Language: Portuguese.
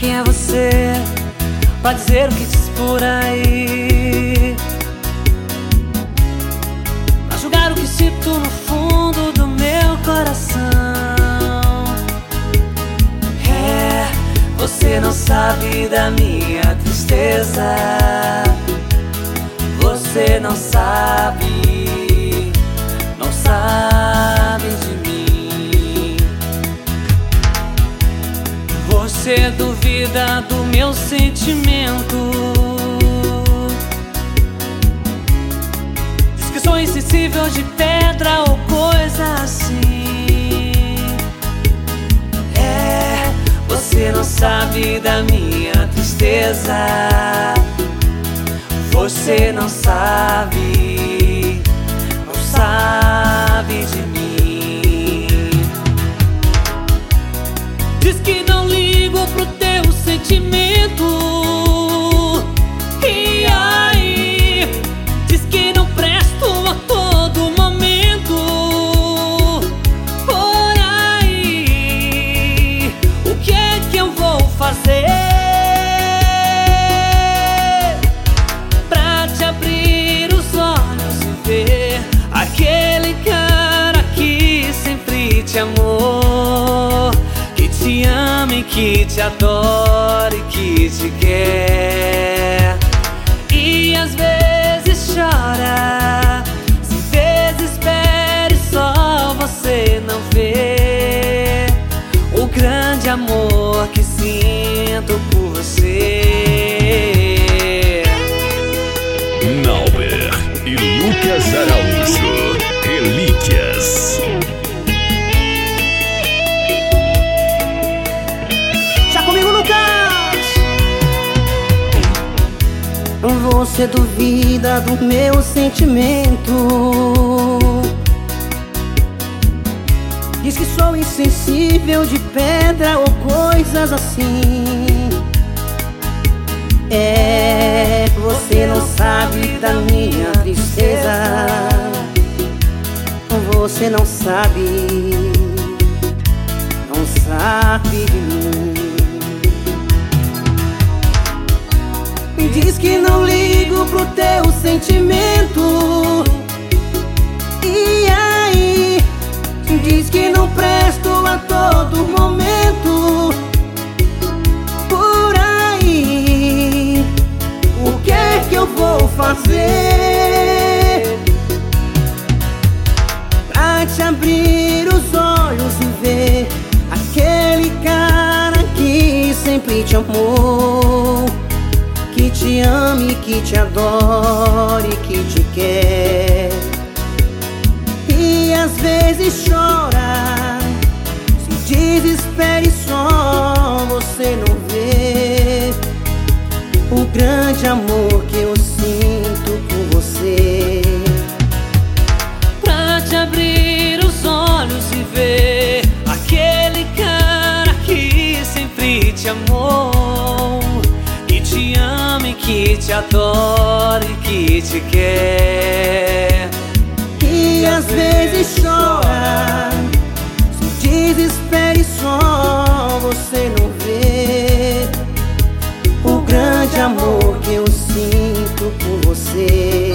quem é você pra dizer o que diz por aí, pra julgar o que sinto no fundo do meu coração. É, você não sabe da minha tristeza, você não sabe de mim. Você duvida do meu sentimento, diz que sou insensível de pedra ou coisa assim. É, você não sabe da minha tristeza, você não sabe de mim. Diz que não ligo pro teu sentimento, e aí diz que não presto a todo momento. Por aí, o que é que eu vou fazer pra te abrir os olhos e ver aquele cara que sempre te amou, que te ama e que te adora e que te quer. E às vezes chora, se desespera e só você não vê o grande amor que sinto por você. Nauber e Lucas Araújo, Relíquias. Já comigo, Lucas! Você duvida do meu sentimento, diz que sou insensível de pedra ou coisas assim. É, você não sabe da minha tristeza, você não sabe de mim. Diz que não ligo pro teu sentimento, e aí diz que não presto a todo momento. Por aí, o que é que eu vou fazer pra te abrir os olhos e ver aquele cara que sempre te amou, que te ama e que te adora e que te quer. E às vezes chora, se desespera e só você não vê o grande amor que eu sinto por você. Pra te abrir os olhos e ver aquele cara que sempre te amou, que te ama e que te adora e que te quer. E às vezes chora, se desespera e só você não vê o grande amor que eu sinto por você.